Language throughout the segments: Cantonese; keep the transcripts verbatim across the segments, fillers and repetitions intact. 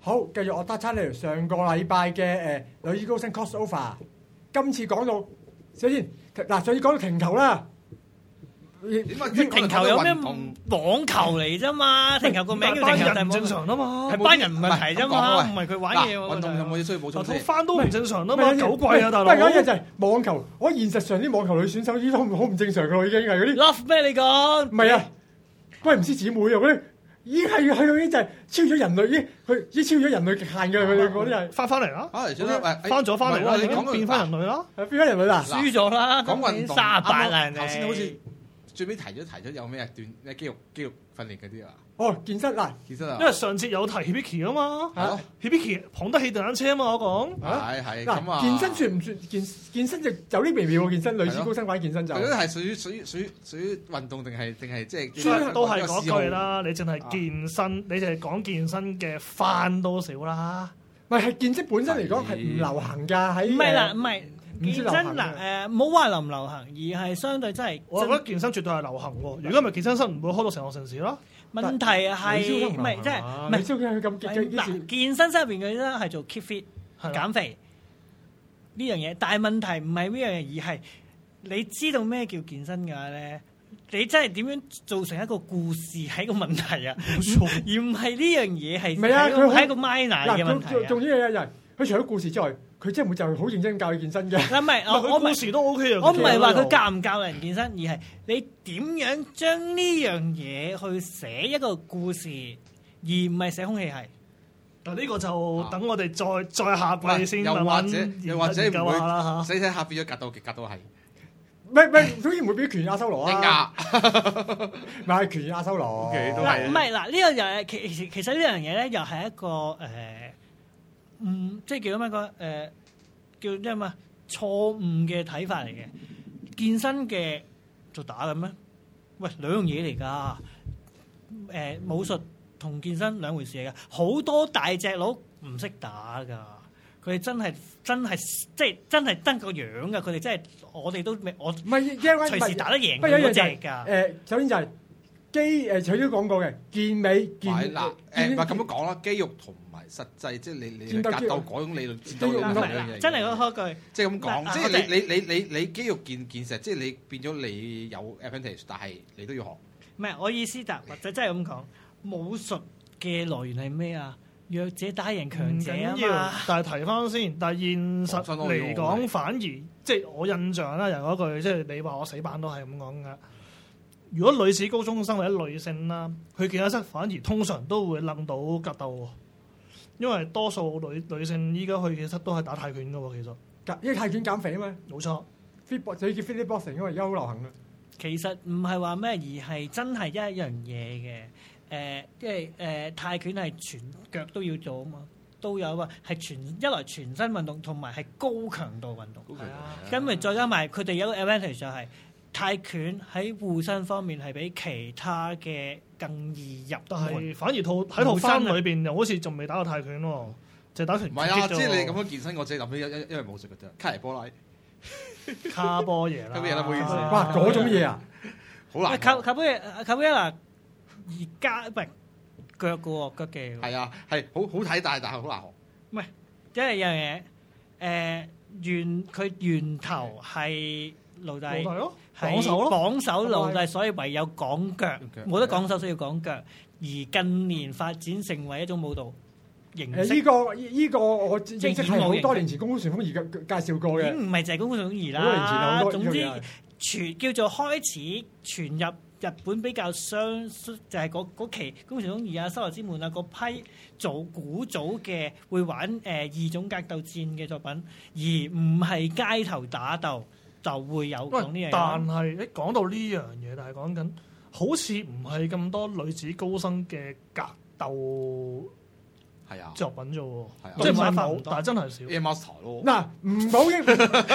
好，繼續我得餐嚟上個禮拜嘅誒女子高生 crossover， 今次講到首先嗱，上次講到停球啦。 停球有咩網球嚟啫嘛？停球個名叫停球，但係正常啊嘛， 係班人唔係題啫嘛，唔係佢玩嘢。 運動有冇嘢需要補充先？ 翻都唔正常啊嘛，九季啊大佬。 不過有一樣就係網球，我現實上啲網球女選手已經好好唔正常噶啦，已經係嗰啲。 Love 咩你講？ 唔係啊，喂唔知姊妹啊嗰啲，已經係去到已經就係超咗人類，已經佢已經超咗人類極限嘅佢哋嗰啲係。 翻翻嚟啦， 翻嚟先啦， 翻咗翻嚟啦，已經變翻人類啦， 變翻人類啦， 輸咗啦， 講運動三十八啦，人哋頭先好似。最尾提咗提咗有咩鍛咩肌肉肌肉訓練嗰啲啊？ 哦，健身嗱， 健身啊！ 因為上次有提 Hibiki 啊嘛， 係咯 ，Hibiki 捧得起電單車啊嘛，我講係係咁啊。健身算唔算健健身就有啲微妙喎？健身女子高生玩健身就， 嗰啲係屬於屬於屬於屬於運動定係定係即係都係嗰句啦。你淨係健身，你淨係講健身嘅翻都少啦。 唔係係健身本身嚟講係唔流行㗎喺。 唔係啦，唔係。健身嗱誒，唔好話流唔流行，而係相對真係。 我覺得健身絕對係流行喎。如果唔係健身室，唔會開到成個城市咯。 問題係唔係即係唔係？ 咁嗱，健身室入邊嘅咧係做 keep fit 減肥呢樣嘢，但係問題唔係呢樣嘢，而係你知道咩叫健身嘅話咧，你真係點樣造成一個故事係一個問題啊？而唔係呢樣嘢係唔係啊？佢係一個 minor 嘅問題啊！ 仲有一樣，佢除咗故事之外。佢真係會就係好認真教你健身嘅。 唔係，我我故事都 OK 啊。 我唔係話佢教唔教人健身，而係你點樣將呢樣嘢去寫一個故事，而唔係寫空氣係。 嗱呢個就等我哋再再下季先慢慢研又或者究下啦嚇。 死死下變咗格鬥極格鬥係。 唔係唔係，總之唔會變拳亞修羅啊。 壓唔係拳亞修羅。 嗱唔係嗱呢個又係其其其實呢樣嘢咧，又係一個誒。嗯，即係叫咩講？誒、呃，叫咩嘛？錯誤嘅睇法嚟嘅。健身嘅做打嘅咩？喂，兩樣嘢嚟㗎。誒、呃，武術同健身兩回事嚟㗎。好多大隻佬唔識打㗎，佢哋真係真係即係真係得個樣㗎。佢哋真係我哋都未我唔係隨時打得贏佢嗰隻㗎。 誒、呃，首先就係肌誒，佢都講過嘅健美健嗱誒，唔係咁樣講啦，肌肉同。實際即係你你格鬥嗰種理論，戰鬥理論兩樣嘢。 真係嗰句， 即係咁講，即係你你你你你肌肉健健實，即係你變咗你有 advantage，但係你都要學。 唔係我意思，就或者真係咁講，武術嘅來源係咩啊？弱者打贏強者啊嘛。 但係提翻先，但係現實嚟講，反而即係我印象啦，又嗰句，即係你話我死板都係咁講噶。如果女子高中生或者女性啦，去健身室反而通常都會諗到格鬥。因為多數女女性依家去其實都係打泰拳嘅喎，其實， 因為泰拳減肥啊嘛， 冇錯。 fit box 就叫 fit boxing，因為而家好流行啦。 其實唔係話咩，而係真係一樣嘢嘅。誒、呃，即係誒泰拳係全腳都要做啊嘛，都有啊，係全一來全身運動，同埋係高強度運動。係啊，跟住再加埋佢哋有個 advantage 就係、是、泰拳喺護身方面係比其他嘅更易入， 但係反而套喺套衫裏邊又好似仲未打過泰拳喎，就打拳擊。 唔係啊，即係你咁樣健身，我自己諗起因因因為武術嘅啫，卡尼波拉、 卡波耶啦， 卡波耶啦，唔好意思。 哇，嗰種嘢啊， 好難。卡卡波耶卡波耶啦，而家唔係腳嘅喎，腳嘅。 係啊，係好好睇，但係但係好難學。 唔係，即係有樣嘢，誒源佢源頭係奴隸咯， 綁手咯，綁手奴隸，所以唯有講腳，冇得講手，需要講腳。而近年發展成為一種舞蹈形式。 誒，依個依個我認識係好多年前功夫旋風兒介紹過嘅。 已經唔係就係功夫旋風兒啦。 好多年前好多。 總之傳叫做開始傳入日本比較相，就係嗰嗰期功夫旋風兒啊、修羅之門啊嗰批早古早嘅會玩誒異種格鬥戰嘅作品，而唔係街頭打鬥。就會有講呢樣嘢， 但係一講到呢樣嘢，但係講緊好似唔係咁多女子高生嘅格鬥係啊作品啫喎，即係唔係冇，但係真係少。 Air Master 咯， 嗱唔好嘅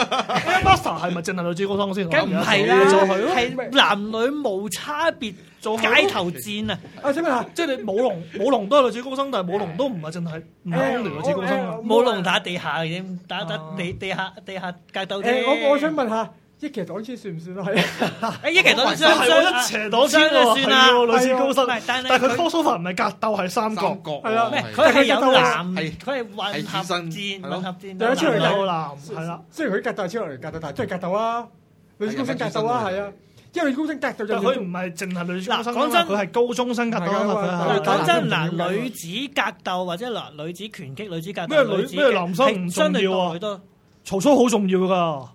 Air Master 係咪淨係女子高生先？ 梗唔係啦，係男女無差別做街頭戰啊！ 啊，請問下， 即係你舞龍，舞龍都係女子高生，但係舞龍都唔係淨係唔係女子高生。 舞龍打地下嘅啫，打打地地下地下格鬥啫。 誒，我我想問下， 一騎擋穿算唔算啊？係啊， 誒一騎擋穿係喎，一斜擋穿喎， 算啦係喎，女子高生， 但係但係佢 crossover 唔係格鬥係三角， 係啦咩？佢係有男， 係佢係混合係戰， 係咯混合戰有得出嚟㗎有男係啦。 雖然佢格鬥係超能力格鬥，但係都係格鬥啊！女子高生格鬥啊，係啊，因為女子高生格鬥就但佢唔係淨係女子高生， 嗱講真佢係高中生格鬥啊嘛。佢係講真男嗱，女子格鬥或者嗱女子拳擊、女子格咩鬥、女子女咩男生唔重要啊？ 都曹操好重要㗎。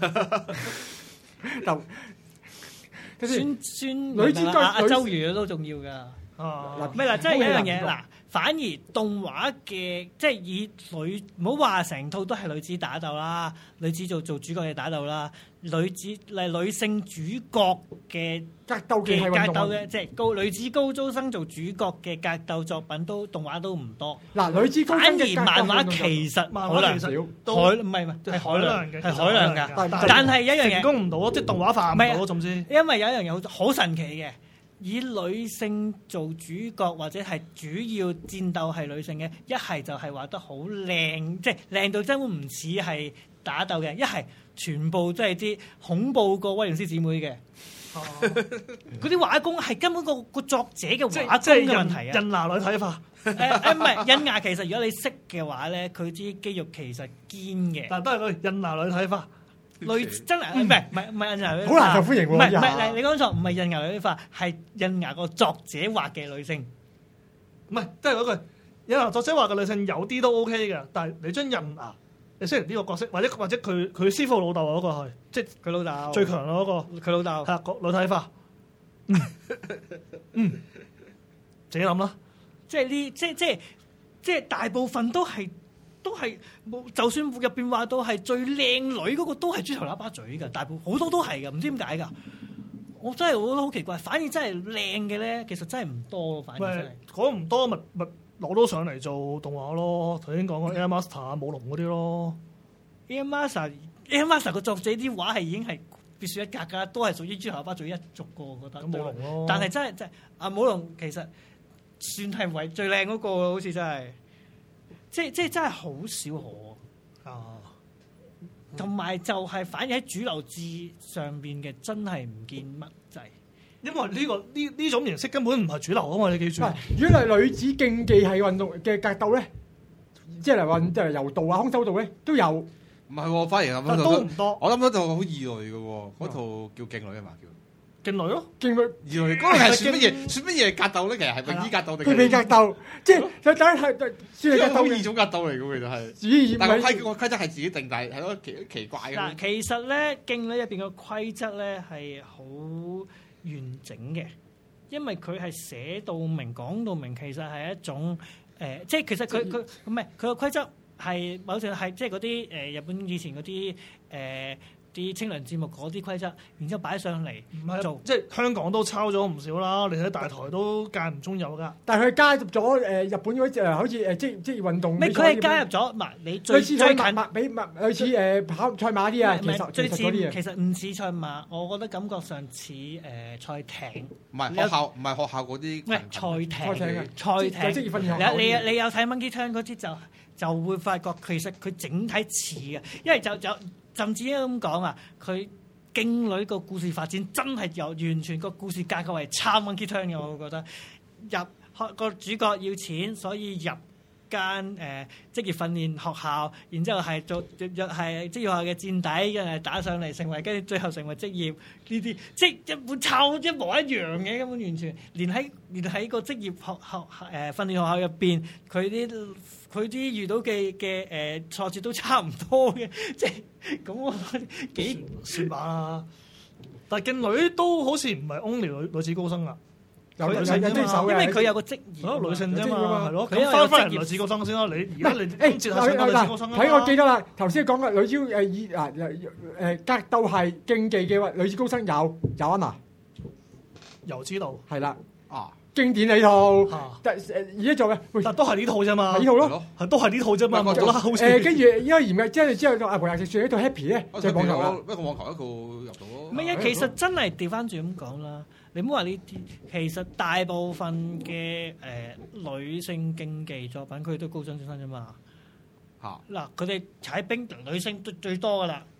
就孫孫女子阿阿女周瑜都重要㗎。 啊， 咩嗱？即係有一樣嘢好嗱，反而動畫嘅即係以女唔好話成套都係女子打鬥啦，女子做做主角嘅打鬥啦，女子嚟女性主角嘅格鬥嘅嘅係運動格鬥嘅，即係高女子高中生做主角嘅格鬥作品都動畫都唔多。 嗱，女子高反而生嘅格鬥漫畫運動就其實漫海量畫其實海都唔係唔係係海量嘅， 係海量㗎。 但係但係一樣成嘢， 功唔到，即係動畫化唔唔係啊到，總之。 因為有一樣嘢好好神奇嘅，以女性做主角或者係主要戰鬥係女性嘅，一係就係畫得好靚，即係靚到根本唔似係打鬥嘅；一係全部都係啲恐怖過威廉斯姊妹嘅。嗰啲畫工係根本個個作者嘅即畫係即係工嘅問題啊！ 印拿女睇法， 誒誒唔係印牙，其實如果你識嘅話咧，佢啲肌肉其實堅嘅。 但係都係嗰印拿女睇法。 類真係唔係唔係唔係印牙女， 好難受歡迎喎唔係唔印牙係，你講錯，唔係印牙女化，係印牙個作者畫嘅女性。 唔係，即係嗰句印拿作者話嘅女性有啲都 OK 嘅，但係你將印牙，你雖然呢個角色，或者或者佢佢師傅老豆嗰個係，即係佢老豆最強嗰個， 佢老豆係啊個女睇法。嗯嗯，自己諗啦。 即係呢，即係即係即係大部分都係都係冇，就算入邊話到係最靚女嗰個都係豬頭喇叭嘴㗎，大部好多都係㗎，唔知點解㗎。我真係我覺得好奇怪，反而真係靚嘅咧，其實真係唔多，反而真係喂，講唔多咪咪攞到上嚟做動畫咯。頭先講過 Air Master 啊、舞龍嗰啲咯。 Air Master Air Master 個作者啲畫係已經係別樹一格㗎，都係屬於豬頭喇叭嘴一族個，我覺得。 咁舞龍咯。 但係真係真係阿舞龍其實算係為最靚嗰個，好似真係，即係即係真係好少可啊。 同埋就係反而喺主流字上邊嘅真係唔見乜滯。 因為呢、呢個呢呢種形式根本唔係主流啊嘛，你記住。 喂，如果係女子競技係運動嘅格鬥咧，即係嚟運即係柔道啊、空手道咧都有。 唔係喎，反而諗但到都唔多。 我諗到套好異類嘅喎，嗰套叫勁女啊嘛，叫勁女咯。 競女異類。嗰個係算乜嘢？算乜嘢格鬥咧？其實係泳衣格鬥定佢被格鬥，即係佢等係算係格鬥嘅。 好異種格鬥嚟嘅喎，其實係。 自己但係個唔係規個規則係自己定，但係係咯奇奇怪嘅。 嗱，其實咧勁女入邊嘅規則咧係好完整嘅，因為佢係寫到明、講到明，其實係一種誒、呃，即係其實佢佢唔係佢個規則係某程度係即係嗰啲誒日本以前嗰啲誒啲清涼節目嗰啲規則，然之後擺上嚟唔係做。 即係香港都抄咗唔少啦。你睇大台都間唔中有㗎。 但係佢加入咗誒日本嗰啲誒，好似誒職職業運動咩？ 比賽佢係加入咗，唔係你最類似最近賽馬比馬類似誒跑賽馬啲啊，其唔係實最似其實嗰啲啊其。實唔似賽馬，我覺得感覺上似誒賽艇。 唔係學校，唔係學校嗰啲唔係群賽艇， 賽艇啊賽艇。 有職業訓練學校你你你有睇 Monkey Turn 嗰啲就就會發覺其實佢整體似嘅，因為就就甚至咁講啊，佢勁女個故事發展真係由完全個故事架構係抄 Monkey Turn 嘅，我會覺得入學個主角要錢，所以入間誒、呃、職業訓練學校，然之後係做若係職業學校嘅戰底，跟住打上嚟成為，跟住最後成為職業呢啲，即係一本抄一模一樣嘅，根本完全連喺連喺個職業學校誒、呃、訓練學校入邊，佢啲佢啲遇到嘅嘅誒挫折都差唔多嘅，即係咁我幾算吧啦。但係勁女都好似唔係 only 女女子高生啊。 有有有女性啫嘛有啲手嘅， 因為佢有個職業係咯，女性啫有職業啊嘛嘛，係咯。 佢因為有咁翻翻職業嚟女子高生先啦。你而家你誒今節係上個女子高生啊嘛睇我記得啦，頭先講嘅女子誒以啊誒格鬥係競技嘅話，女子高生有有啊嘛， 又知道係啦， 啊， 經典呢套， 啊， 但誒而家做嘅，喂， 但都係呢套啫嘛。 係呢套咯。 係咯。 係都係呢套啫嘛， 喂冇啦，好似誒跟住因為嚴嘅，之後之後阿黃日直算呢套 Happy 咧，就係網球啦。 一個網球一個入到咯。 唔係啊，其實真係調翻轉咁講啦，你唔好話呢啲，其實大部分嘅誒、呃、女性競技作品，佢哋都高中生啫嘛。 嚇嗱，佢哋踩冰，女性都最多噶啦。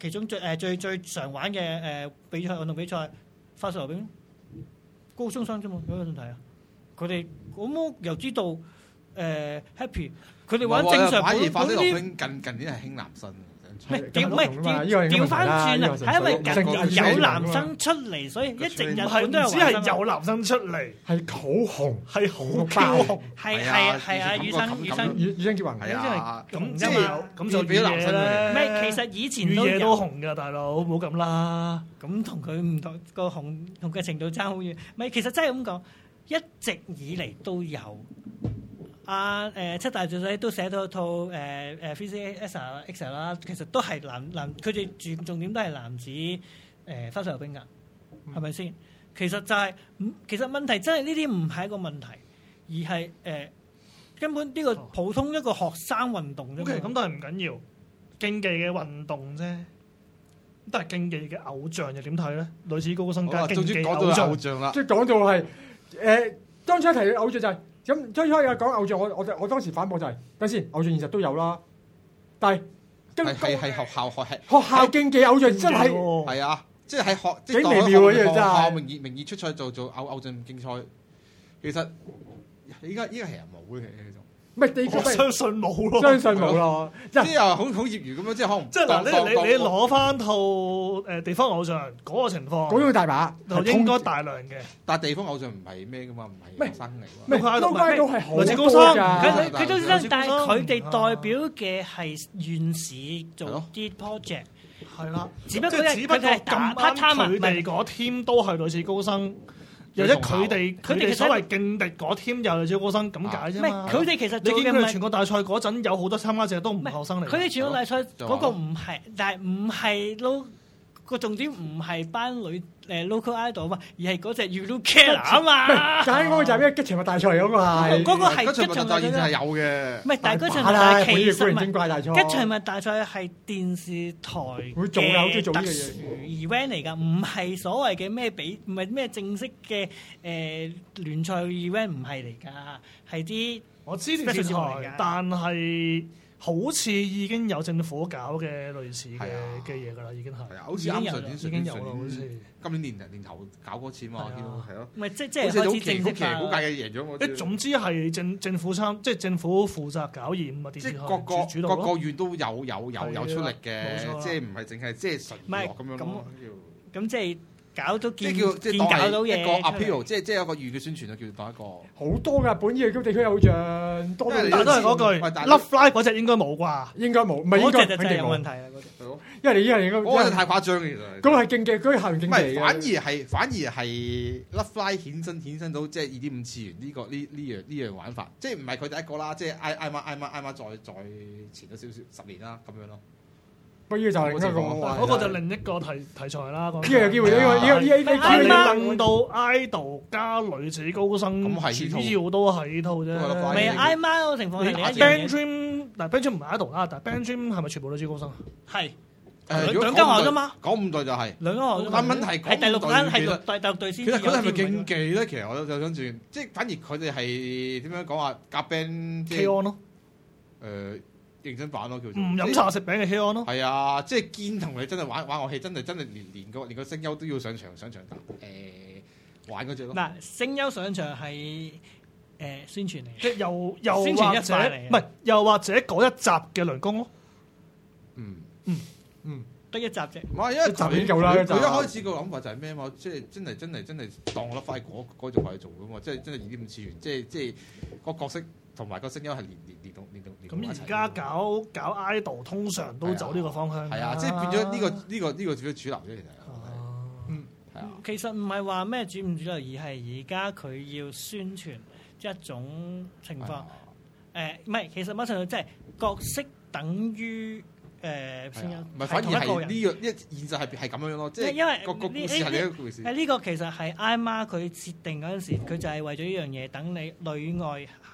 其中最誒最最常玩嘅誒比賽運動比賽，花式溜冰，高中生啫嘛，有冇問題啊？佢哋咁又知道誒 happy， 佢哋玩正常反而花式溜啲。 冰近近年係興男生。 唔係調唔係調調翻轉啊！係因為近年有男生出嚟，所以一直日本都有只係有男生出嚟， 係好紅， 係好爆紅。 係係係啊！雨生雨生雨雨生結雲係啊， 咁即係咁就俾男生唔係，其實以前雨都夜都紅㗎，大佬冇咁啦。 咁同佢唔同個紅同嘅程度爭好遠。唔係，其實真係咁講，一直以嚟都有。啊誒七大最仔都寫到一套誒誒 Physics X 啦，其實都係男男，佢哋重重點都係男子誒花式溜冰㗎，係咪先？其實就係、是，其實問題真係呢啲唔係一個問題，而係誒、呃、根本呢個普通一個學生運動啫嘛。 咁、okay，但係唔緊要，競技嘅運動啫。但係競技嘅偶像又點睇咧？女子高生加競技偶像， 偶像啦， 即係講到係誒當初提嘅偶像就係、是。咁最初有講偶像，我我我當時反駁就係、是，等先，偶像現實都有啦，但係係係係學校學係學校競技偶像真係係啊，即係喺學幾微妙嘅嘢真係。 學校名義名義出賽做做偶偶像競賽，其實依家依家係人冇嘅其實。 唔係地我相信冇咯， 相信冇咯， 即係又好好業餘咁樣，即係可能即係嗱，你你你攞翻套誒地方偶像嗰個情況， 嗰種大把， 就應該大量嘅。 但係地方偶像唔係咩噶嘛，唔係學生嚟㗎。 唔係，都係都係好女子高生， 佢佢都真，但係佢哋代表嘅係縣市做啲 project， 係啦， 只不過只不過咁啱佢哋嗰 team 都係女子高生。又或者佢哋佢哋所謂勁敵嗰 team 又女子高生咁解啫嘛。 佢哋其實你見佢哋全國大賽嗰陣有好多參加者都唔係學生嚟。 佢哋全國大賽嗰個唔係，但係唔係 low 個重點唔係班女誒 local idol 啊嘛，而係嗰隻 Urucana 啊嘛。 就係嗰個就係咩吉祥物大賽嗰個係。 嗰個係吉祥物大賽係有嘅。 唔係，但係吉祥物大賽其實唔係吉祥物大賽係電視台會做嘅，好中意做呢嘅特殊 event 嚟㗎，唔係所謂嘅咩比，唔係咩正式嘅誒聯賽 event，唔係嚟㗎，係啲我知電視台，但係好似已經有政府搞嘅類似嘅嘅嘢㗎啦，已經係。係啊， 好似啱上年已經有啦，好似今年年年頭搞嗰次嘛，見到係咯。 唔係即即係開始正式化。 好屆嘅贏咗我。 誒，總之係政政府參，即係政府負責搞驗啊！電視台各個主導各個縣都有有有有出力嘅，即係唔係淨係即係純娛樂咁樣咯。 咁即係。搞到見即係叫即係當係一個 appeal，即係即係有個粵嘅宣傳啊，叫做當一個好多㗎，本地區地區偶像多到， 但都係嗰句 Love Live 嗰隻應該冇啩？ 應該冇，唔係應該嗰隻就真係有問題啦。嗰隻， 因為你依家應該嗰個太誇張嘅其實。 嗰個係競技，嗰個校園競技嚟嘅。 反而係反而係 Love Live 衍生衍生到即係二點五次元呢個呢呢樣呢樣玩法，即係唔係佢第一個啦，即係 I I 媽 I 媽 I 媽再再前咗少少十年啦咁樣咯。 不過呢個就係另一個， 嗰個就另一個題題材啦。 呢個有機會，呢個呢個呢個呢個你諗到 idol 加女子高生，主要都係呢套啫。 唔係 I M A 嗰個情況係另一樣嘢。 Band Dream 嗱 Band Dream 唔係 idol 啦，但係 Band Dream 係咪全部女子高生啊？ 係誒， 兩間學校啫嘛。 講五隊就係兩間學校。 但問題係第六間係第第六隊先。 其實佢係咪競技咧？其實我有想轉，即係反而佢哋係點樣講話夾 band K-on 咯。 誒。認真版咯，叫做唔飲茶食餅嘅 K-on 咯。 係啊，即係堅同你真係玩玩樂器，真係真係連連個連個聲優都要上場上場打誒玩嗰隻咯。 嗱，聲優上場係誒宣傳嚟嘅， 即係又又宣傳一者塊嚟， 唔係又或者嗰一集嘅雷公咯。 嗯嗯嗯，得一集啫。 唔係，因為集已經夠啦。 佢一開始個諗法就係咩嘛？即係真係真係真係當我甩塊嗰嗰種嚟做噶嘛？即係真係二點五次元，即係即係個角色。同埋個聲優係連連連動連動連動一齊。 咁而家搞搞 idol 通常都走呢個方向。 係啊，即係變咗呢個呢個呢個主主流啫，其實。 嗯， 係啊。 其實唔係話咩主唔主流，而係而家佢要宣傳一種情況。誒，唔係，其實某程度即係角色等於誒聲優。 唔係，反而係呢樣一現實係係咁樣咯，即係因為個個故事係另一個故事。 誒呢個其實係 I M A 佢設定嗰陣時，佢就係為咗呢樣嘢，等你裏外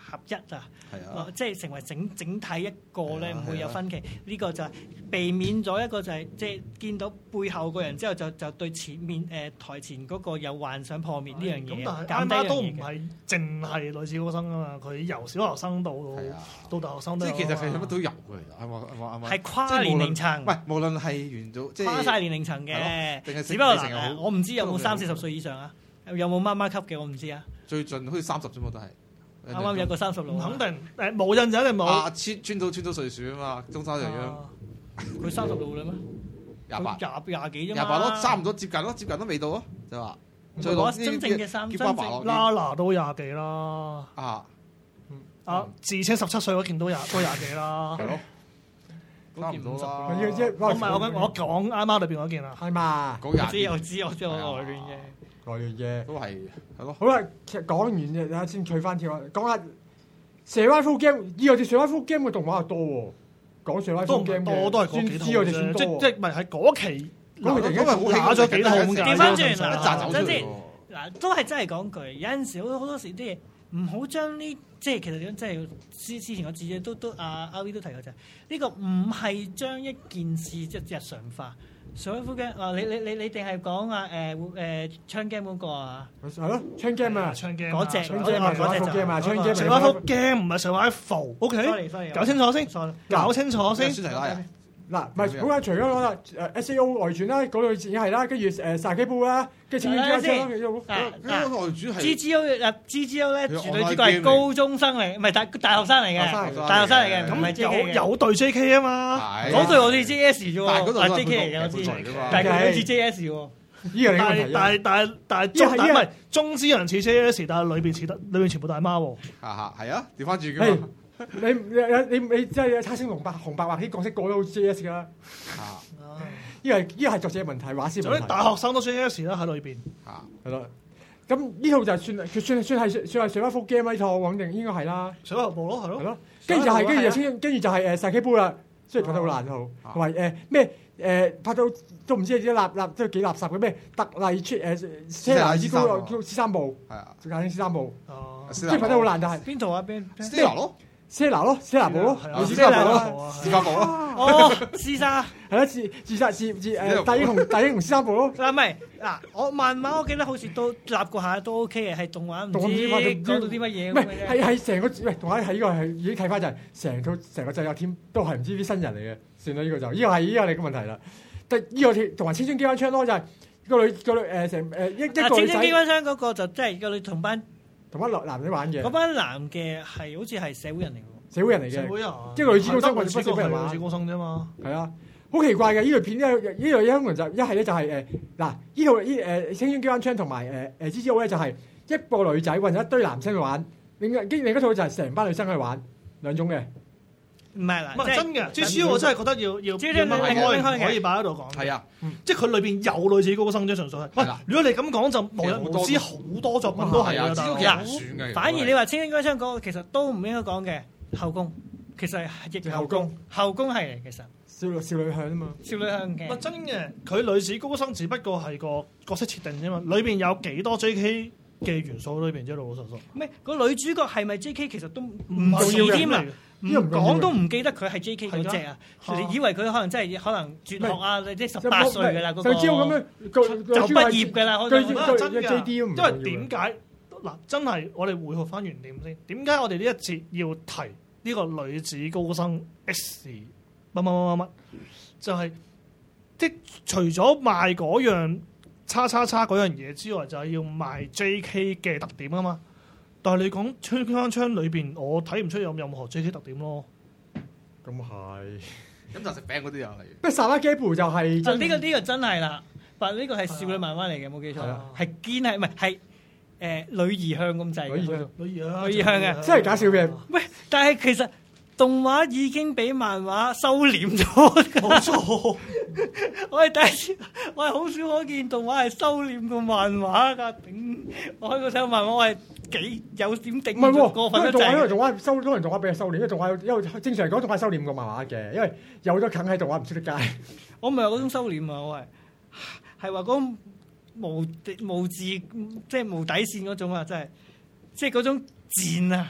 合一啊， 係啊， 即係成為整整體一個咧， 係啊唔會有分歧。呢個就係避免咗一個就係即係見到背後個人之後就就對前面誒台前嗰個有幻想破滅呢樣嘢， 咁但係減 I 低 M A 都唔呢樣嘢嘅。 係淨係女子高生啊嘛，佢由小學生到係啊， 到大學生都有啊即係其實佢乜都有嘅，其實啱啱啱啱啱。 係跨年齡層唔，係無論係元祖，即係跨晒年齡層係嘅咯定係， 只不過成日好嗱，我唔知有冇都三四十歲以上啊，有冇媽媽級嘅我唔知啊。 最盡好似三十啫嘛，都係。 啱啱有個三十路啊， 唔肯定誒冇印就一定冇。 啊，穿穿到穿到歲數啊嘛，中山就樣啊佢三十路啦咩？ 廿八佢廿廿幾啫嘛， 廿八咯，差唔多接近咯，接近都未到啊，就話最我落真正嘅三叫真正爸爸落拉拿都廿幾啦， 啊， 啊自稱十七歲嗰件都廿都廿幾啦。 係咯，差唔多啦。 呢個即係我唔係我講我講 I M A 裏邊嗰件啊。 係嘛， 嗰我知廿我知我知我外亂嘅。 來亂嘅。 都係係咯， 好啦，其實講完嘅，睇下先退翻跳啊，講下蛇灣 full game，以後隻蛇灣 full game 嘅動畫又多喎，講蛇灣都 full 唔 game 係多，都係嗰幾套知我哋算啫。即多喎。 即唔係係嗰期嗰期突然間因為好打咗幾套咁解。 調翻轉嗱嗱一扎走出真係嚟喎。 嗱，都係真係講句，有陣時好好多時啲嘢唔好將呢，即係其實即係之之前我自己都都阿阿 V 都提過就係呢個唔係將一件事即係日常化。上一副 game 啊，你你你你定係講啊誒誒槍 game 嗰個啊？ 係咯，槍 game 啊， 槍 game 嗰隻槍 game 啊， 嗰隻 full game 啊，槍 game 上一幅 game 唔係上一幅，OK， sorry sorry， 搞清楚先， sorry， 搞清楚先。 宣提拉啊， 嗱，唔係好啦，除咗講啦，誒 S A O 外傳啦，嗰度已經係啦，跟住誒殺機煲啦，跟住清清之啦， 嗱嗰個外主係 G G O 嗱 G G O 咧， 佢絕對 online 主角係 game 高中生嚟，唔係大大學生嚟大學生嚟嘅， 嘅大學生嚟嘅， 咁唔係 J 有 K 嘅。 有對 J K 啊嘛， 係嗰對我哋 J S 啫喎， 但係嗰度啊都係 J K 嚟嘅我知配對㗎嘛， 但係佢好似 J S 喎。 呢個你但係嘅問題啊。 但係但係但係依係依係中但唔係中之人似 J S，但係裏邊似得裏邊全部大媽喎。 嚇嚇係啊，調翻轉係㗎嘛， 你你你你即係叉星紅白紅白畫啲角色個個都 J S 㗎啦， 嚇呢個係呢個係作者嘅問題，畫師就啲問題。 大學生都 J S 啦喺裏邊。 嚇係咯，咁呢套就係算佢算算係算係上一幅 game 呢套，我肯定應該係啦， 上一學部咯，係咯。 係咯。跟住就係跟住就上清跟住就係誒殺機煲啦，雖然拍得好爛套，同埋誒咩誒拍到都唔知係啲垃垃即係幾垃圾嘅咩特例出誒車拿之高師三部， 係啊， 簡稱師三部， 哦即係拍得好爛，但係邊套啊？邊？ Stella 咯， 車拿咯，車拿部咯， 係啊類似車拿部咯， 啊自發部咯， 哦，廝殺係咯，自自殺自自誒大英雄大英雄師三部咯。 嗱，唔係嗱，我漫畫我記得好似都立過下都 OK 嘅，係動畫唔知動畫唔知拍到講到啲乜嘢唔係咁嘅啫。 係係成個喂，同埋喺呢個係已經睇翻就係成套成個製作 team 都係唔知啲新人嚟嘅，算啦呢個就呢個係呢個係你嘅問題啦。但呢個同埋青春機關槍咯，就係個女個女誒成誒一一嗱， 個女青春機仔關槍嗰個就真係個女同班同班男仔玩嘅嗰班男嘅係好似係社會人嚟嘅社會人嚟嘅， 社會啊， 即係女子高生係得女子或者不少人玩女子高生啫嘛。 係啊，好奇怪嘅呢條片呢呢條一通常就一係咧就係誒嗱呢套呢誒青春機關槍同埋誒誒 G G O 咧就係一個女仔混咗一堆男生去玩，另一另一套就係成班女生去玩兩種嘅。 唔係啦， 唔係真嘅，G G 我真係覺得要要 G G 要拎拎擘開開嘅可以擺喺度講。 係啊， 即係佢裏邊有女子高生啫，純粹係。喂係啦， 如果你咁講就無日無之好多作品都係係啊， 啊， 知道大佬其實唔算嘅， 反而你話青春機關槍嗰個其實都唔應該講嘅後宮，其實係逆後宮，後宮係嚟其實少女少女向啊嘛， 少女向唔係嘅。 真嘅，佢女子高生只不過係個角色設定啫嘛，裏邊有幾多 J K 嘅元素裏邊啫，老老實實。 唔係個女主角係咪 J K 其實都唔唔重要嘅似添啊！唔呢個唔重要嘅講都唔記得佢係 J K 嗰只啊！ 係㗎你以為佢可能真係可能絕學啊，即係十八歲㗎啦，嗰就個知道咁樣個就畢業㗎啦，可能佢佢真㗎 J D 都唔因重要嘅為點解嗱？真係我哋回復翻原點先。點解我哋呢一節要提呢個女子高生 X 乜乜乜乜乜？就係、即除咗賣嗰樣叉叉叉嗰樣嘢之外，就係要賣 J K 嘅特點啊嘛。但係你講槍槍槍裏邊，我睇唔出有任何 J K 特點咯。 咁係。 咁就食餅嗰啲又嚟。 不過薩拉基布就係啊呢個呢個真係啦，但呢個係少女漫畫嚟嘅，冇記錯係啊， 係堅係唔係係誒女兒向咁滯嘅。 女兒向女兒啊， 女兒向嘅真係搞笑嘅。 喂，但係其實動畫已經俾漫畫收斂咗㗎。 冇錯。 我係第一次，我係好少可見動畫係收斂個漫畫㗎。頂！我喺個睇漫畫，我係幾有點頂唔係喎， 過分得因為動畫因為滯。 動畫收，當然動畫比較收斂，因為動畫因為正常嚟講動畫收斂過漫畫嘅，因為有咗梗喺動畫唔出得街。 我唔係嗰種收斂啊，我係係話嗰種無無字即係無底線嗰種啊，真係即係嗰種賤啊！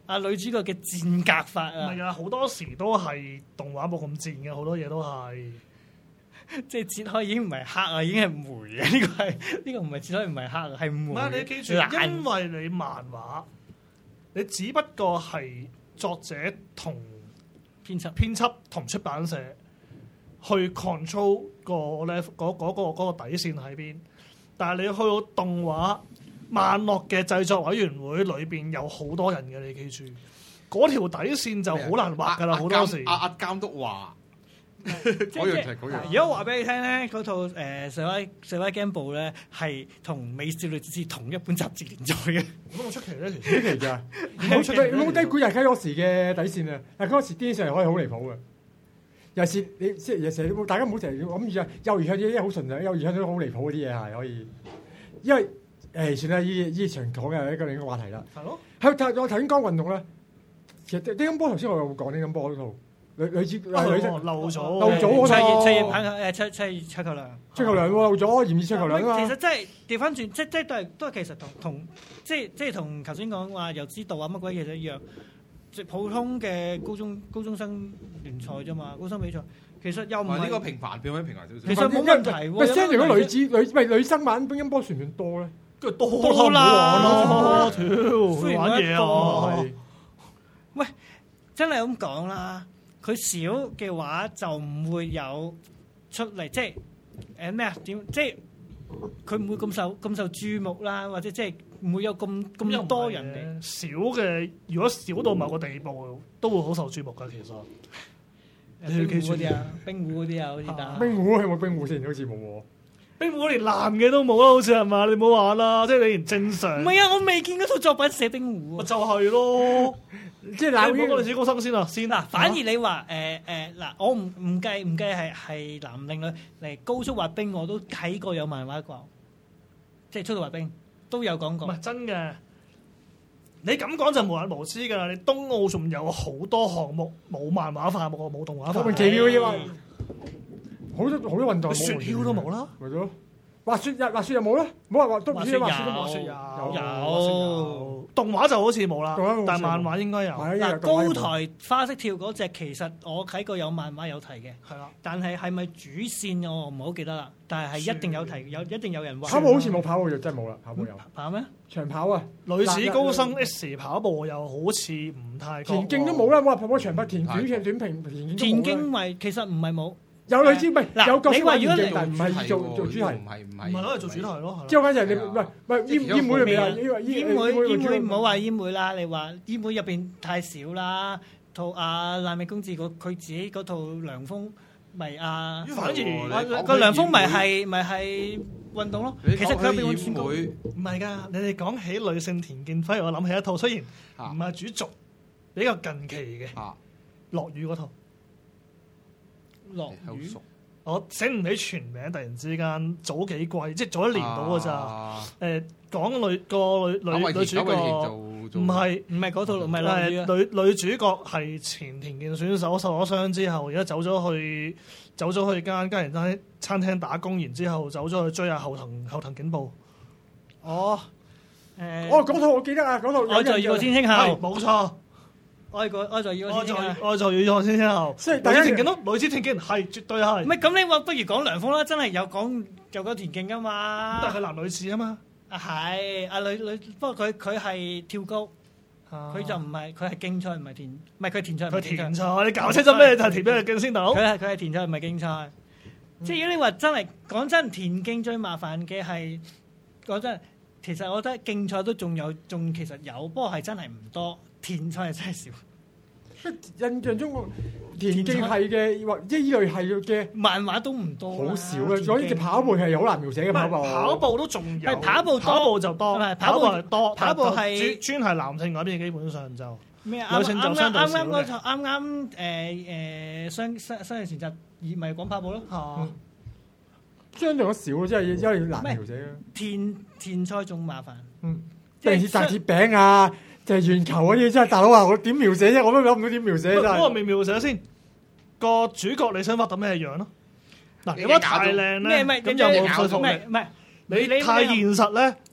啊女主角嘅戰格法啊， 唔係啊，好多時都係動畫冇咁賤嘅，好多嘢都係。 即係切開已經唔係黑啊，已經係霉啊！呢、這個係呢、這個唔係切開唔係黑啊，係霉。 唔係你記住， 爛因為你漫畫，你只不過係作者同編輯編輯同出版社去 control 個 level 嗰嗰個嗰個底線喺邊，但係你去到動畫漫畫嘅製作委員會裏邊有好多人嘅，你記住嗰條底線就好難畫㗎啦，好多時。 阿阿監督話。嗰樣就係嗰樣。 如果話俾你聽咧，嗰套誒《上威上威 Game 部》咧係同《美少女戰士》同一本雜誌連載嘅， 咁出奇咧，其實出奇㗎，冇出冇低估日卡嗰時嘅底線啊！但嗰時癲上嚟可以好離譜嘅，尤其是你即係成日大家唔好成日諗住啊，幼兒向啲嘢好純啊，幼兒向啲好離譜嗰啲嘢係可以，因為誒、欸、算啦，依依場講嘅一個另一個話題啦。 係咯。 係我頭先講運動咧，其實乒乓波頭先我有講乒乓波嗰套。女女子女漏仔漏咗漏咗嗰七七套， 誒七七七球量， 七球量喎漏咗，嚴熱七球量啊嘛。 其實真係調翻轉，即即都係都係其實同同即即同頭先講話又知道啊乜鬼嘢一樣，即普通嘅高中高中生聯賽啫嘛，高中生比賽其實又唔係呢個平凡，變咗平凡少少。 其實冇問題喎。 喂，相對如果女子女唔係女生玩乒乓波算唔算多咧？ 跟住多多啦， 屌玩嘢啊！ 喂，真係咁講啦。佢少嘅話就唔會有出嚟，即係誒咩啊？點即係佢唔會咁受咁受注目啦，或者即係唔會有咁咁多人嚟。 少嘅，如果少到某個地步，都會好受注目㗎。其實冰壺嗰啲啊，冰壺嗰啲啊，好似打冰壺係冇冰壺先，好似冇喎。 冰壺連男嘅都冇啦，好似係嘛？你唔好話啦，即係你連正常。 唔係啊，我未見嗰套作品寫冰壺。 就係咯。 即係嗱， 你講我哋自己高生先啊，先嗱，反而你話誒誒嗱，我唔唔計唔計係係男定女嚟高速滑冰，我都睇過有漫畫講，即係速度滑冰都有講過。 唔係真嘅，你咁講就無人無知㗎啦。你東奧仲有好多項目冇漫畫化，冇冇動畫化。 莫名其妙嘅嘢，好多好多運動雪橇都冇啦， 咪咗滑雪日滑雪又冇啦，冇話滑都唔知滑雪都滑冇。 雪有有動畫就好似冇啦動畫好似冇， 但係漫畫應該有。 嗱，高台花式跳嗰隻其實我睇過有漫畫有提嘅， 係啦。 但係係咪主線我唔係好記得啦。但係係一定有提，有一定有人話。 跑步好似冇跑步，就真係冇啦，跑步有。 跑咩？ 長跑啊！ 女子高生 S 跑步又好似唔太。 田徑都冇啦，冇話跑步長跑、田短嘅短平、 田徑咪其實唔係冇。 有女子唔係有角色話如果田徑，但係唔係做做主題， 唔係唔係。 唔係攞嚟做主題咯。 之後嗰陣你唔係唔係煙煙妹入邊啊？ 煙妹煙妹唔好話煙妹啦，你話煙妹入邊太少啦。套阿爛尾公子佢自己嗰套涼風咪啊， 反而個涼風咪係咪係運動咯。其實佢入邊煙妹唔係㗎。你哋講起女性田徑，反而我諗起一套，雖然唔係主軸，比較近期嘅落雨嗰套。 落雨， 我醒唔起全名，突然之間早幾季，即係早一年到㗎咋？誒，講女個女女女主角唔係唔係嗰套，唔係落雨啊！ 女女主角係前田徑選手，受咗傷之後，而家走咗去走咗去間間人餐餐廳打工，然之後走咗去追下後藤後藤警部。 哦，誒， 哦，嗰套我記得啊，嗰套愛在雨過天晴後， 冇錯。 愛過愛在雨過愛在天晴後， 愛在雨過天晴後。 所以女子田徑咯，女子田徑係絕對係。 唔係咁，你話不如講涼風啦，真係有講有講田徑噶嘛？ 但係佢男女士啊嘛。 啊係，啊女女，不過佢佢係跳高，佢就唔係佢係競賽，唔係田，唔係佢田賽， 佢田賽，你搞清楚咩就係田咩競先到？ 佢係佢係田賽，唔係競賽。即係如果你話真係講真，田徑最麻煩嘅係講真，其實我覺得競賽都仲有，仲其實有，不過係真係唔多，田賽係真係少。 印象中田徑係嘅或即係依類係嘅漫畫都唔多， 好少嘅。所以隻跑步係好難描寫嘅跑步。 跑步都仲有， 係跑步多跑步就多， 跑步係多， 跑步係專係男性嗰邊，基本上就咩女性就相對少嘅。 啱啱嗰套啱啱誒誒雙雙雙人前集，而咪講跑步咯。 嗯，相對少，即係因為難描寫嘅。 田田賽仲麻煩。 嗯，譬如大鐵餅啊。就係圓球嗰啲真係大佬啊！我點描寫啫？我都諗唔到點描寫真係。 嗰個未描寫先，個主角你想畫到咩樣咯？嗱，如果太靚咧，咁有冇說服力？ 唔係你太現實咧，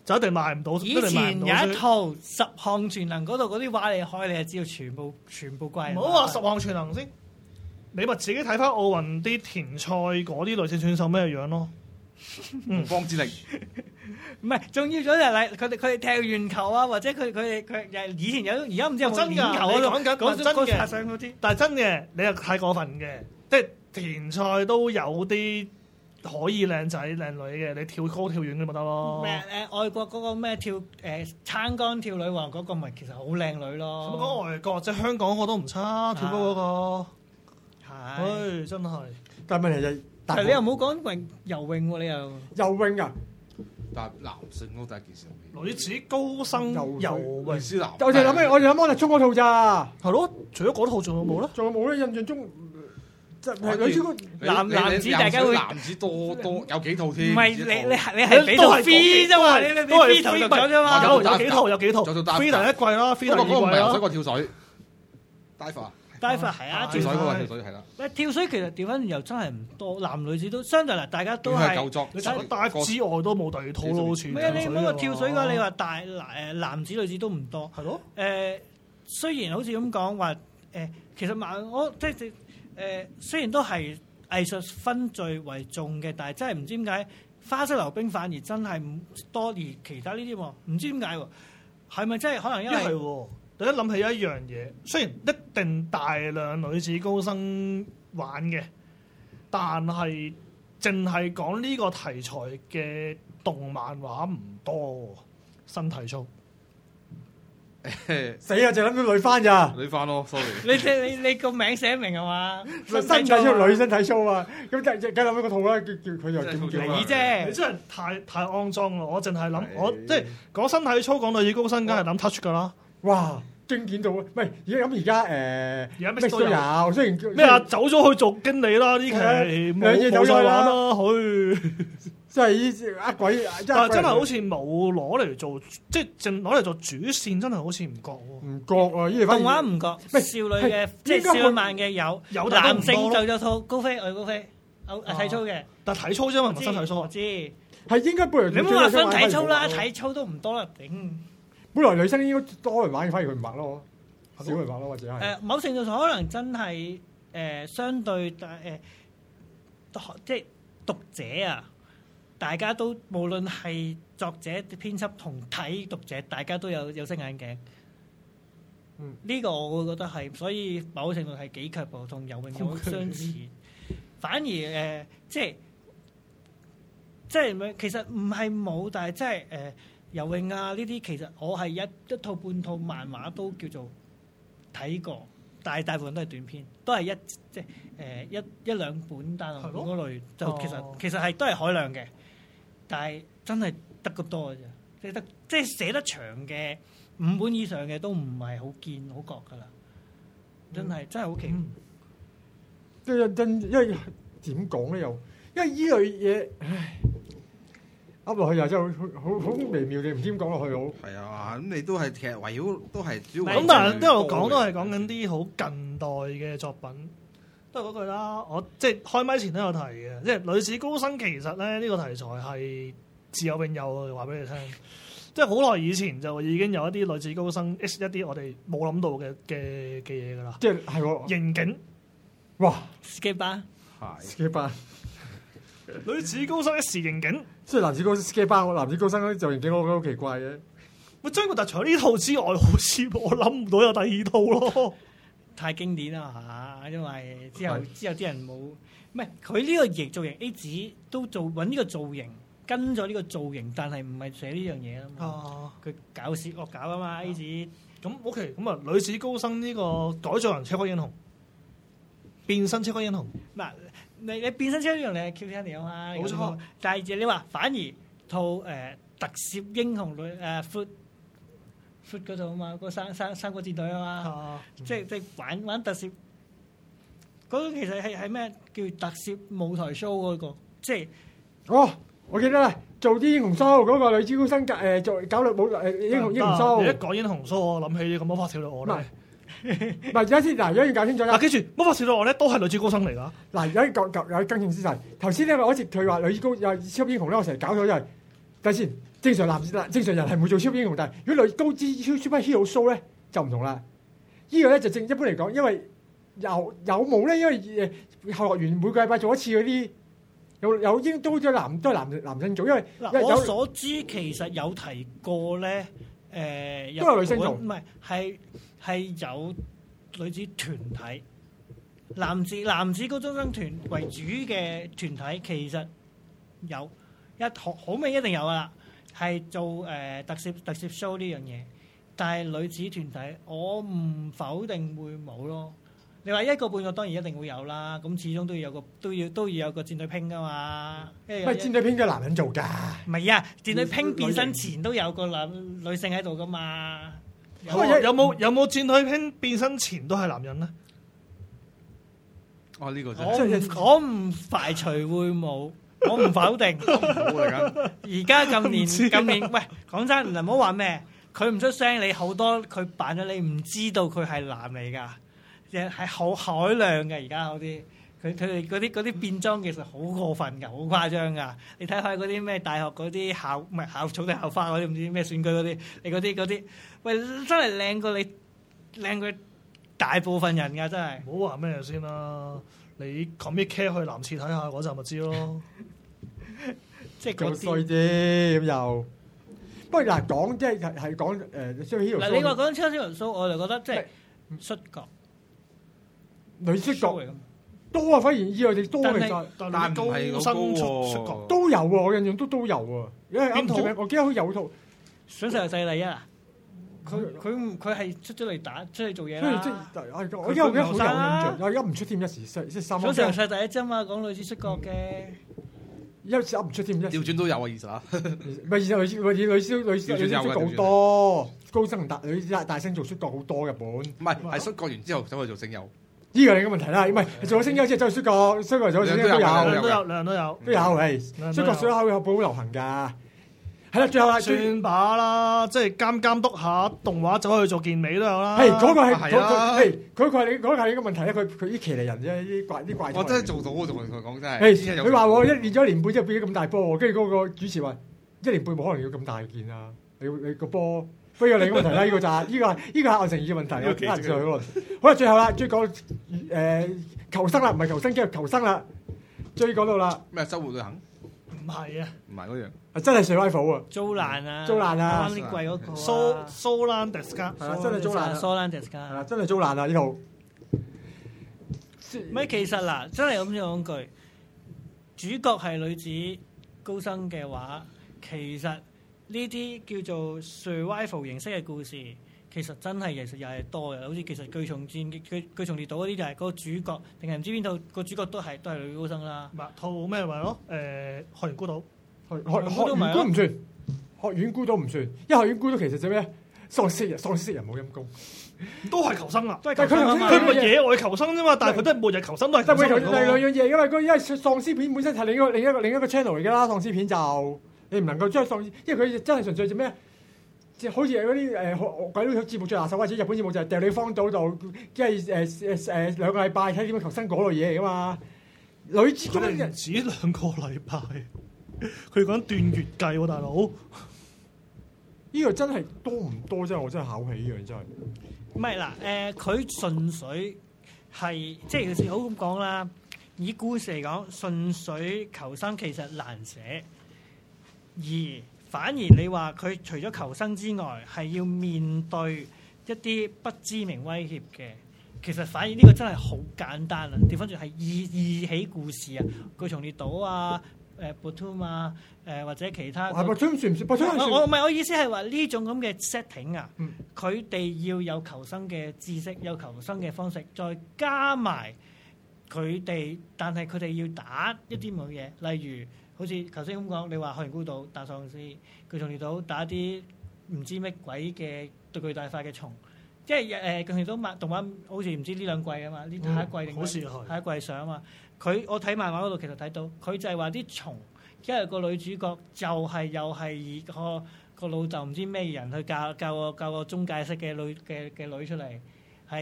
就一定賣唔到。 以前有一套十項全能嗰度嗰啲話你開，你就知道全部全部貴。 唔好話十項全能先，你咪自己睇翻奧運啲田賽嗰啲女性選手咩樣咯。 洪荒之力， 唔係，仲要咗就係佢哋佢哋踢鉛球啊，或者佢佢哋佢以前有，而家唔知有冇真㗎。 鉛球啊？ 講緊嗰真嘅， 拍相嗰啲， 但係真嘅，你又太過分嘅，即係田賽都有啲可以靚仔靚女嘅，你跳高跳遠咁咪得咯。 咩誒外國嗰個咩跳誒撐桿跳女王嗰個咪其實好靚女咯。 咁講外國即係香港嗰個都唔差，跳高嗰個係， 唉真係。 但係問題就係。 但係你又冇講泳游泳喎，你又游泳啊？ 但係男性都第一件事。 女子高生游泳， 女子男。 我哋諗咩？我哋諗安達充嗰套咋？ 係咯，除咗嗰套仲有冇咧？ 仲有冇咧？印象中即係女子嗰男男子大家會男子多多有幾套添。 唔係你你係你係俾套 free 啫嘛？你你 free 頭就咗啫嘛？ 有有幾套有幾套。 做到 free 第一季啦，free 第二季啦。 嗰個唔係游水，個跳水。dive。 dive 係啊， 跳水嗰個跳水係啦。 喂，跳水其實調翻又真係唔多，男女子都相對嚟，大家都係夠作。 你除咗 dive 之外都冇第二套咯，好似。 唔係你嗰個跳水嘅話，你話大誒男子女子都唔多。 係咯。 誒，雖然好似咁講話誒，其實萬我即係誒，雖然都係藝術分序為重嘅，但係真係唔知點解花式溜冰反而真係唔多，而其他呢啲喎，唔知點解喎，係咪真係可能因為？ 係第一諗起一樣嘢，雖然一定大量女子高生玩嘅，但係淨係講呢個題材嘅動漫畫唔多，新體操。 死啊！就諗到女翻咋？ 女翻咯 ，sorry。 你你你個名寫明係嘛？ 新體操女身體操啊！咁梗梗諗起個套啦，叫叫佢又點叫你啫？ 你真係太太骯髒啦！我淨係諗我即係講新體操講女子高生，梗係諗 touch 噶啦。 哇！經典到啊！唔係而家咁而家誒， 而家咩都有，雖然咩啊走咗去做經理啦呢期，冇冇再玩啦，去即係依呃鬼， 但係真係好似冇攞嚟做，即係淨攞嚟做主線，真係好似唔覺喎。 唔覺啊！依啲動畫唔覺，少女嘅即係少女漫嘅有， 有男性就有套高飛愛高飛，有體操嘅， 但係體操啫嘛，唔係新體操。 我知係應該本來你唔好話分體操啦，體操都唔多啦，頂。 本來女生應該多人玩，反而佢唔畫咯，少人畫咯，或者係。 誒，某程度上可能真係誒相對誒，即係讀者啊，大家都無論係作者、編輯同睇讀者，大家都有有色眼鏡。嗯，呢個我會覺得係，所以某程度係幾卻步，同游泳有相似。反而誒，即係即係其實唔係冇，但係即係誒。游泳啊呢啲其實我係一一套半套漫畫都叫做睇過，但係大部分都係短篇，都係一即係誒一一兩本單行本嗰類，就其實、哦、其實係都係海量嘅，但係真係得咁多嘅啫，即係得即係寫得長嘅五本以上嘅都唔係好見好覺噶啦，真係、嗯、真係好奇。 即係真因為點講咧又，因為依類嘢唉。噏落去又真係好好好微妙嘅，唔知點講落去好。係啊，咁你都係其實圍繞都係主要。 咁但係一路講都係講緊啲好近代嘅作品，都係嗰句啦。我即係開麥前都有提嘅，即係女子高生其實咧呢、呢個題材係自有永有嘅，話俾你聽。即係好耐以前就已經有一啲女子高生 X 一啲我哋冇諗到嘅嘅嘅嘢㗎啦。 即係係喎。 刑警， 哇 skate 班， 係 skate 班。 女子高生 S 刑警， 即係男子高 skate 班，男子高生嗰啲就刑警，我覺得好奇怪嘅。喂，張國達除咗呢套之外，好似我諗唔到有第二套咯。 太經典啦嚇，因為之後之後啲人冇，唔係佢呢個型造型 A 子都做揾呢個造型，跟咗呢個造型，但係唔係寫呢樣嘢啊嘛。佢搞事惡搞啊嘛 A 子。 咁 OK，咁啊女子高生呢個改造人超級英雄，變身超級英雄嗱。你你變身超級英雄你係 Q 聽嚟啊嘛， 冇錯。 但係你話反而套誒、呃、特攝英雄類誒 foot foot 嗰套啊嘛，個三三三國戰隊啊嘛，啊即係即係玩玩特攝嗰個其實係係咩叫特攝舞台 show 嗰、那個，即係哦，我記得啦，做啲英雄 show 嗰個女子高生誒做搞女舞誒英雄英雄 show。 你一講英雄 show，我諗起咁魔法少女我咧。 唔係，而家先嗱，而家要搞清楚啦。 嗱，記住魔法少女我咧都係女子高生嚟㗎。嗱， 而家舊舊有更正事實。頭先咧，我一直佢話女子高有超級英雄咧，我成日搞咗，因為等先，正常男正常人係唔會做超級英雄，但係如果女高知超 super hero show 咧就唔同啦。呢個咧就正一般嚟講，因為有有冇咧？因為誒後樂園每個禮拜做一次嗰啲，有有應都都男都係男男性做，因為嗱我所知其實有提過咧，誒都有女性做， 唔係係係有女子團體。男子男子高中生團為主嘅團體其實有一好好明一定有噶啦，係做誒、呃、特攝特攝 show 呢樣嘢。但係女子團體，我唔否定會冇咯。你話一個半個當然一定會有啦。咁始終都要有個都要都要有個戰隊拼噶嘛。 唔係戰隊拼嘅男人做㗎。 唔係啊，戰隊拼變身前都有個男女性喺度噶嘛。 有冇有冇有冇戰隊拼變身前都係男人咧？ 哦，呢、這個真我唔我唔排除會冇，我唔否定。 冇嚟緊。 而家近年近年，喂，講真，唔好話咩，佢唔出聲，你好多佢扮咗，你唔知道佢係男嚟㗎，係係好海量嘅。而家嗰啲，佢佢哋嗰啲嗰啲變裝其實好過分㗎，好誇張㗎。你睇下嗰啲咩大學嗰啲校唔係校草定校花嗰啲，唔知咩選舉嗰啲，你嗰啲嗰啲，喂，真係靚過你靚過大部分人㗎，真係。 唔好話咩先啦，你 commit care 去男廁睇下嗰陣咪知咯。 即係咁衰啫，咁又。不過嗱，講即係係講誒超 hero。 嗱，你話講超 hero show，我就覺得即係摔角、 女摔角 show 嚟㗎多啊，反而以外哋多其實， 但但係唔係好高身出高喎出角都有喎，我印象都都有喎。因為啱邊套出名，我記得佢有套， 想世界第一啊！佢佢佢係出咗嚟打出嚟做嘢所以即啦。 係我而家我而家好有印象，我而家唔出添一時，即係三想世界第一啫嘛，講女子摔角嘅。 一時噏唔出添一時。 調轉都有啊，其實啊。 唔係以前女女女女女女摔角好多，高生大女大大聲做摔角好多日本。唔唔係，係摔角完之後走去做聲優。 呢個你嘅問題啦，唔係做咗聲優之後走去摔角，摔角做咗聲優都有， 兩都有，兩都有， 都有係摔角摔口有好流行㗎。係啦，最後啦， 算把啦，即係監監督下動畫走去做健美都有啦。 係嗰個係係啊係嗰個係你嗰個係你嘅問題咧，佢佢啲騎呢人啫，啲怪啲怪。 我真係做到，我同佢講真係。 誒，佢話我一練咗一年半之後變咗咁大波喎，跟住嗰個主持話一年半冇可能要咁大件啊！你你個波，不過另一個問題啦，呢個就係呢個係呢個係愛成義嘅問題啊！啱上去喎。好啦，最後啦，追講誒求生啦，唔係求生機，求生啦，追講到啦。 咩周末旅行？ 唔係啊， 唔係嗰樣。 啊，真係 survival 啊！ 租爛啊！ 租爛啊啱啱啲貴嗰個啊。 蘇蘇蘭迪斯卡， 係啦，真係租爛啊！ 蘇蘭迪斯係卡。 啦，真係租爛啊！呢套。 唔係其實嗱，真係咁樣講句，主角係女子高生嘅話，其實呢啲叫做 survival 形式嘅故事，其實真係其實又係多嘅。好似其實巨蟲戰、巨巨蟲列島嗰啲就係嗰個主角，定係唔知邊套個主角都係都係女高生啦。 唔係套咩咪咯？誒，學園孤島， 學學學園菇唔算，學園菇都唔算，因為學園菇都其實就咩喪屍人，喪屍人冇陰功， 都係求生啊！ 都係但係佢頭先佢唔係野外求生啫嘛，但係佢都係末日求生，都係但係佢頭求生嚟㗎喎。 先係兩樣嘢，因為嗰因為喪屍片本身係另一個另一個另一個 channel 嚟㗎啦，喪屍片就你唔能夠將喪屍，因為佢真係純粹做咩？即係好似係嗰啲誒鬼佬節目最拿手，或者日本節目就係掉你荒島度，即係誒誒誒兩個禮拜睇點樣求生嗰類嘢嚟㗎嘛。女子高生佢哋唔止兩個禮拜，佢講段月計喎，大佬。 呢個真係多唔多真係我真係考起呢樣真係。 唔係嗱，誒佢純粹係即係有時好咁講啦。以故事嚟講，純粹求生其實難寫，而反而你話佢除咗求生之外，係要面對一啲不知名威脅嘅，其實反而呢個真係好簡單啊！調翻轉係易易起故事啊，巨蟲列島啊。誒 Bottom 啊，誒或者其他， 係 Bottom 算唔算 Bottom 算？ 我唔係我意思係話呢種咁嘅 setting 啊， 嗯佢哋要有求生嘅知識，有求生嘅方式，再加埋佢哋，但係佢哋要打一啲冇嘢，例如好似頭先咁講，你話學園孤島打喪屍，巨蟲列島打啲唔知乜鬼嘅巨大化嘅蟲。即係誒，巨蟲列島漫動畫好似唔知呢兩季啊嘛，呢下一季定、 嗯、好似係下一季上啊嘛。佢我睇漫畫嗰度其實睇到，佢就係話啲蟲，因為個女主角就係又係個個老豆唔知咩人去教教個教個中介式嘅女嘅嘅女出嚟，係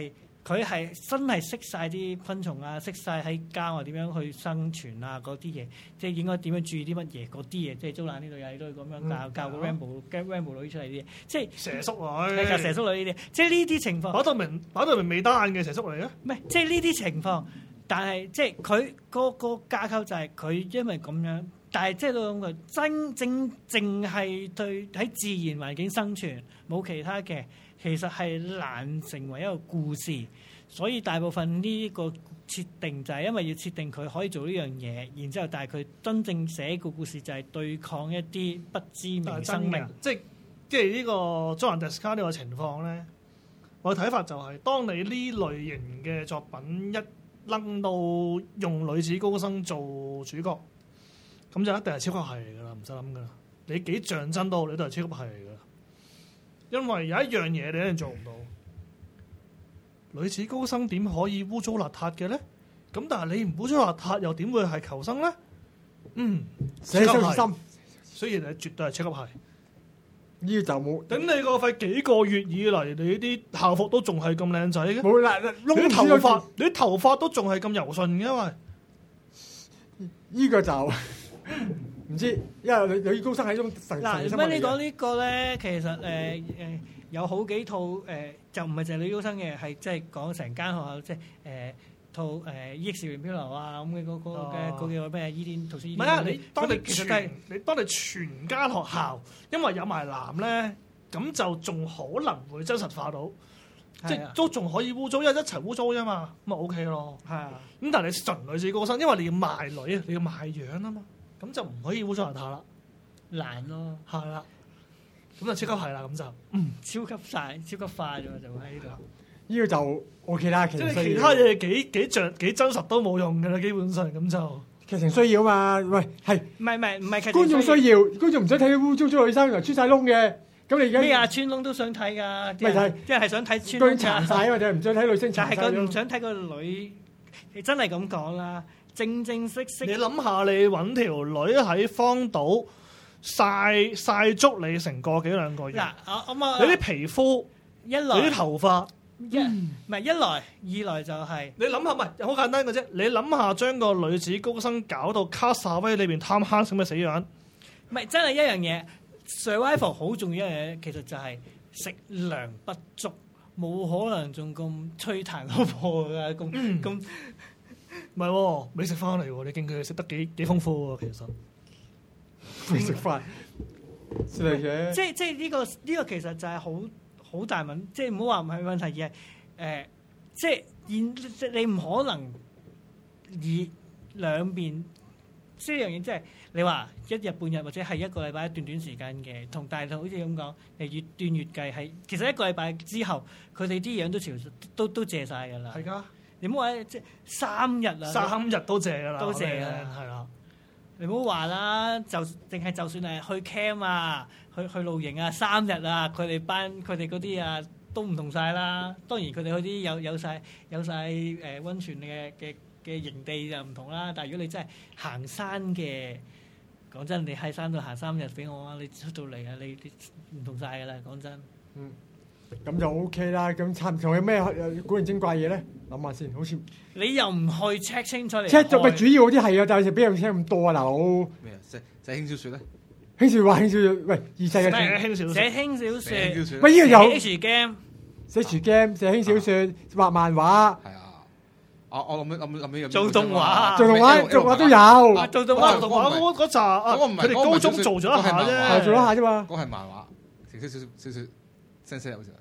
佢係真係識晒啲昆蟲啊，識晒喺郊外點樣去生存啊嗰啲嘢，即係應該點樣注意啲乜嘢嗰啲嘢，即係租爛呢度又係都係咁樣教、嗯、教個 Rambo Rambo 女出嚟啲嘢，即係蛇叔女， 教蛇叔女呢啲，即係呢啲情況。 擺到明擺到明未單嘅蛇叔嚟嘅， 唔係即係呢啲情況，但係即係佢嗰個架構就係佢因為咁樣，但係即係到咁佢真正淨係對喺自然環境生存，冇其他嘅。其實係難成為一個故事，所以大部分呢個設定就係因為要設定佢可以做呢樣嘢，然之後但係佢真正寫個故事就係對抗一啲不知名生命， 即係即係呢個《祖蘭迪斯卡》呢個情況咧。我嘅睇法就係、是，當你呢類型嘅作品一掕到用女子高生做主角，咁就一定係超級係嚟噶啦，唔使諗噶啦。你幾象真都好，你都係超級係嚟噶啦。因為有一樣嘢你一定做唔到，女子高生點可以污糟邋遢嘅咧？咁但係你唔污糟邋遢，又點會係求生咧？嗯， 寫心心， 所以你絕對係超級係。 呢個就冇頂你個肺幾個月以嚟，你啲校服都仲係咁靚仔嘅， 冇啦， 你啲頭髮，你啲頭髮都仲係咁柔順嘅，因為呢個就。唔知，因為女女高生係一種神嗱， 神點解你講呢個咧？其實誒誒、呃呃、有好幾套誒、呃，就唔係淨係女高生嘅，係即係講成間學校，即係誒套誒《E X 校園漂流》啊咁嘅嗰個嘅嗰幾個咩伊甸圖書伊甸。唔係啊！你當你其實係你當你全間學校，因為有埋男咧，咁就仲可能會真實化到，即係都仲可以污糟，因為一齊污糟啫嘛，咁咪 OK 咯。係啊，咁但係你純女子高生，因為你要賣女啊，你要賣樣啊嘛。咁就唔可以污糟邋遢啦， 難咯， 係啦，咁就超級係啦，咁就嗯超級晒，超級化咗就喺呢度。 呢個就 O K 啦，其實其他嘢幾幾像幾真實都冇用嘅啦，基本上咁就劇情需要啊嘛，喂係唔係唔係唔係觀眾需要，觀眾唔想睇污糟糟女生又穿晒窿嘅，咁你而家咩啊穿窿都想睇㗎， 咪就係即係想睇穿窿殘晒啊嘛，就係唔想睇女星殘晒， 就係佢唔想睇個女，你真係咁講啦。正正式式， 你諗下，你揾條女喺荒島曬曬足你成個幾兩個月， 嗱，我啊， 你啲皮膚一來， 你啲頭髮一唔係一來，二來就係、是、 你諗下，唔係好簡單嘅啫。你諗下，將個女子高生搞到卡薩威裏邊貪慳咁嘅死樣， 唔係真係一樣嘢。survival 好重要一樣嘢，其實就係食糧不足，冇可能仲咁吹彈可破㗎，咁咁。嗯唔係喎，美食翻嚟喎，你見佢食得幾幾豐富喎，其實美食翻嚟嘅。 即即呢、呢個呢、呢個其實就係好好大問，即唔好話唔係問題，而係誒、呃、即現即你唔可能以兩邊，即樣嘢即係你話一日半日或者係一個禮拜一段短時間嘅，同大同好似咁講，誒月段月計係其實一個禮拜之後，佢哋啲樣都潮都都謝晒㗎啦。 係㗎。 你唔好話即係三日啊， 三日都謝噶啦， 都謝啦，係啦。你唔好話啦，就淨係就算係去 camp 啊，去去露營啊，三日啊，佢哋班佢哋嗰啲啊都唔同晒啦。當然佢哋嗰啲有有曬有曬誒溫泉嘅嘅嘅營地就唔同啦。但係如果你真係行山嘅，講真，你喺山度行三日俾我啊，你出到嚟啊，你你唔同晒噶啦，講真。 嗯。咁就 O K 啦，咁差唔多有咩古靈精怪嘢咧？諗下先，好似你又唔去 check 清楚嚟 check 咗咪主要嗰啲係啊，但係邊有 check 咁多啊，大佬？ 咩啊？寫寫輕小説咧？ 輕小説話輕小説，喂，二世嘅輕小説， 寫輕小説， 喂，呢個有 H game， 寫 H game，寫輕小説，畫漫畫。係啊，我我諗諗諗起做動畫， 做動畫，動畫都有。 做動畫， 動畫嗰嗰扎，佢哋高中做咗一下啫， 做一下啫嘛。 嗰係漫畫，成少少少少聲聲好似係。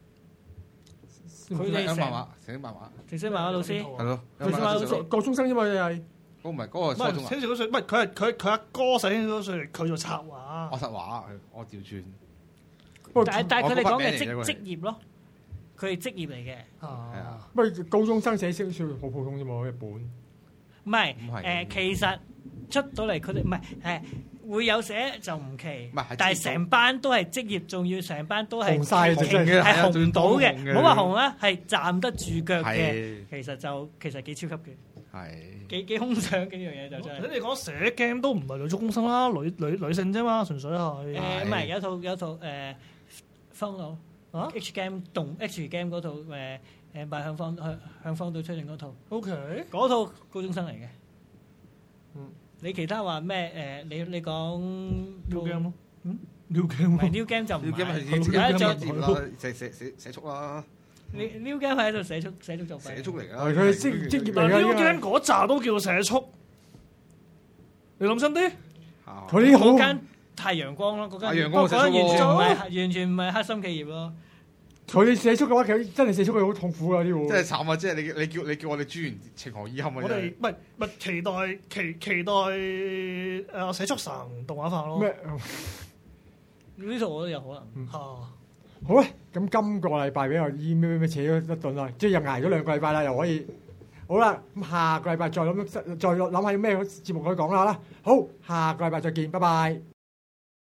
佢哋成漫畫，成漫畫， 成寫漫畫老師係咯， 成寫漫畫老師，高中生啫嘛，又係。 嗰唔係嗰個初中啊。 輕小説，唔係佢係佢佢阿哥寫輕小説，佢做插畫。 我插畫，我調轉。 但但係佢哋講嘅職職業咯，佢係職業嚟嘅。 係啊。 不過高中生寫小説好普通啫嘛，一本。 唔係誒，其實出到嚟佢哋唔係誒。會有寫就唔奇，但係成班都係職業，仲要成班都係紅曬， 係紅唔到嘅。唔好話紅啦，係站得住腳嘅。其實就其實幾超級嘅， 係幾幾空想幾樣嘢就真係。 你哋講寫 game 都唔係女中生啦，女女女性啫嘛，純粹係。 誒唔係有套有套誒方佬啊 H game 動 H game 嗰套誒誒邁向方向向方島出現嗰套， O K， 嗰套高中生嚟嘅。 嗯， 你其他話咩？誒，你你講 New Game 咯，嗯，New 唔 Game 係 New Game 就唔 New Game 係。 係自己有一種接啦，寫寫寫寫速啦， 你 New Game 係喺度寫速寫速作品。 寫速嚟㗎。 係佢係職職業但係嚟㗎 New 呢 Game 嗰扎都叫寫速，你諗真啲？ 啊個，佢啲好嗰間太陽光咯，嗰間太陽光不過嗰間完寫速全唔喎係完全唔係黑心企業咯。 佢哋寫速嘅話，佢真係寫速佢好痛苦㗎啲喎。 真係慘啊！即係你你叫你叫我哋專員情何以堪啊！ 我真係哋唔係唔係期待期期待誒寫速神動畫化咯。 咩？ 呢套我都有可能。 嗯嚇好啦，咁今個禮拜俾我 email 咩扯咗一頓啦，即係又捱咗兩個禮拜啦，又可以好啦。咁下個禮拜再諗再諗下咩節目可以講啦啦。好，下個禮拜再見，拜拜。